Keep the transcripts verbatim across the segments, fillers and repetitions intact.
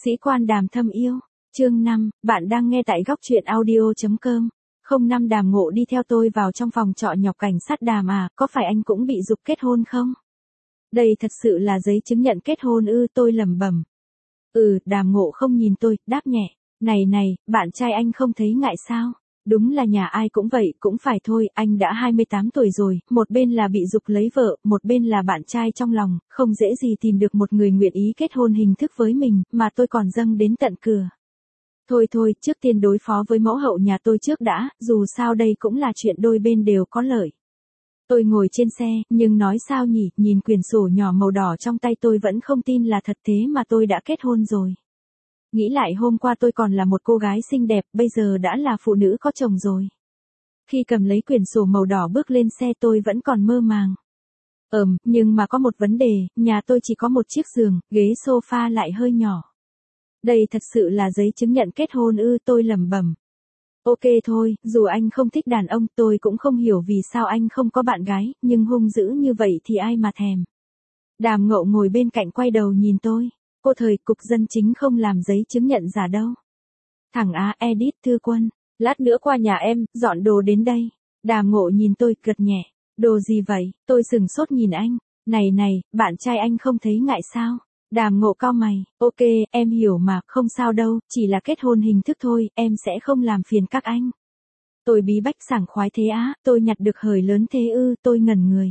Sĩ quan Đàm thâm yêu, chương năm, bạn đang nghe tại góc truyện audio chấm com. Không năm Đàm Ngộ đi theo tôi vào trong phòng trọ nhọc cảnh sát Đàm à, có phải anh cũng bị giục kết hôn không? Đây thật sự là giấy chứng nhận kết hôn ư, tôi lẩm bẩm. Ừ, Đàm Ngộ không nhìn tôi, đáp nhẹ, này này, bạn trai anh không thấy ngại sao? Đúng là nhà ai cũng vậy, cũng phải thôi, anh đã hai mươi tám tuổi rồi, một bên là bị giục lấy vợ, một bên là bạn trai trong lòng, không dễ gì tìm được một người nguyện ý kết hôn hình thức với mình, mà tôi còn dâng đến tận cửa. Thôi thôi, trước tiên đối phó với mẫu hậu nhà tôi trước đã, dù sao đây cũng là chuyện đôi bên đều có lợi. Tôi ngồi trên xe, nhưng nói sao nhỉ, nhìn quyển sổ nhỏ màu đỏ trong tay tôi vẫn không tin là thật thế mà tôi đã kết hôn rồi. Nghĩ lại hôm qua tôi còn là một cô gái xinh đẹp, bây giờ đã là phụ nữ có chồng rồi. Khi cầm lấy quyển sổ màu đỏ bước lên xe tôi vẫn còn mơ màng. Ừm, nhưng mà có một vấn đề, nhà tôi chỉ có một chiếc giường, ghế sofa lại hơi nhỏ. Đây thật sự là giấy chứng nhận kết hôn ư, tôi lẩm bẩm. Ok thôi, dù anh không thích đàn ông, tôi cũng không hiểu vì sao anh không có bạn gái, nhưng hung dữ như vậy thì ai mà thèm. Đàm Ngộ ngồi bên cạnh quay đầu nhìn tôi. Cô thời, cục dân chính không làm giấy chứng nhận giả đâu. Thằng Á, edit Thư Quân, lát nữa qua nhà em, dọn đồ đến đây. Đàm Ngộ nhìn tôi, gật nhẹ. Đồ gì vậy? Tôi sừng sốt nhìn anh. Này này, bạn trai anh không thấy ngại sao? Đàm Ngộ cau mày. Ok, em hiểu mà, không sao đâu, chỉ là kết hôn hình thức thôi, em sẽ không làm phiền các anh. Tôi bí bách sảng khoái thế á, tôi nhặt được hời lớn thế ư, tôi ngẩn người.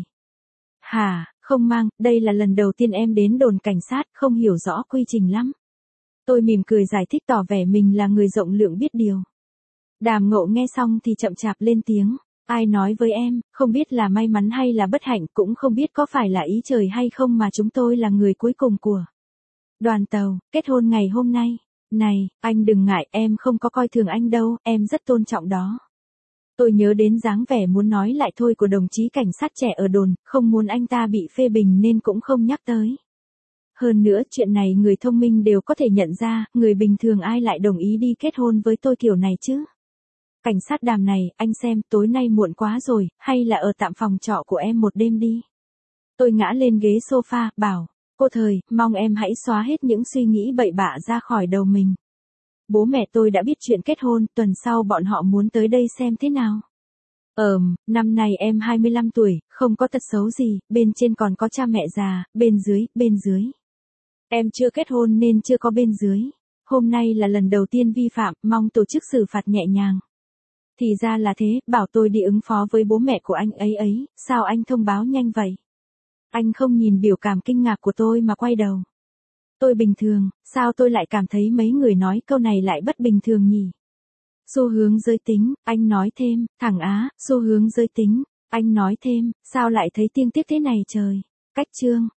Hả, không mang, đây là lần đầu tiên em đến đồn cảnh sát, không hiểu rõ quy trình lắm. Tôi mỉm cười giải thích tỏ vẻ mình là người rộng lượng biết điều. Đàm Ngộ nghe xong thì chậm chạp lên tiếng. Ai nói với em, không biết là may mắn hay là bất hạnh, cũng không biết có phải là ý trời hay không mà chúng tôi là người cuối cùng của đoàn tàu, kết hôn ngày hôm nay. Này, anh đừng ngại, em không có coi thường anh đâu, em rất tôn trọng đó. Tôi nhớ đến dáng vẻ muốn nói lại thôi của đồng chí cảnh sát trẻ ở đồn, không muốn anh ta bị phê bình nên cũng không nhắc tới. Hơn nữa, chuyện này người thông minh đều có thể nhận ra, người bình thường ai lại đồng ý đi kết hôn với tôi kiểu này chứ? Cảnh sát Đàm này, anh xem, tối nay muộn quá rồi, hay là ở tạm phòng trọ của em một đêm đi. Tôi ngã lên ghế sofa, bảo, cô thời, mong em hãy xóa hết những suy nghĩ bậy bạ ra khỏi đầu mình. Bố mẹ tôi đã biết chuyện kết hôn, tuần sau bọn họ muốn tới đây xem thế nào. Ờm, năm nay em hai mươi lăm tuổi, không có tật xấu gì, bên trên còn có cha mẹ già, bên dưới, bên dưới. Em chưa kết hôn nên chưa có bên dưới. Hôm nay là lần đầu tiên vi phạm, mong tổ chức xử phạt nhẹ nhàng. Thì ra là thế, bảo tôi đi ứng phó với bố mẹ của anh ấy ấy, sao anh thông báo nhanh vậy? Anh không nhìn biểu cảm kinh ngạc của tôi mà quay đầu. Tôi bình thường, sao tôi lại cảm thấy mấy người nói câu này lại bất bình thường nhỉ? Xu hướng giới tính, anh nói thêm, thằng Á, xu hướng giới tính, anh nói thêm, sao lại thấy tiên tiếc thế này trời? Cách chương.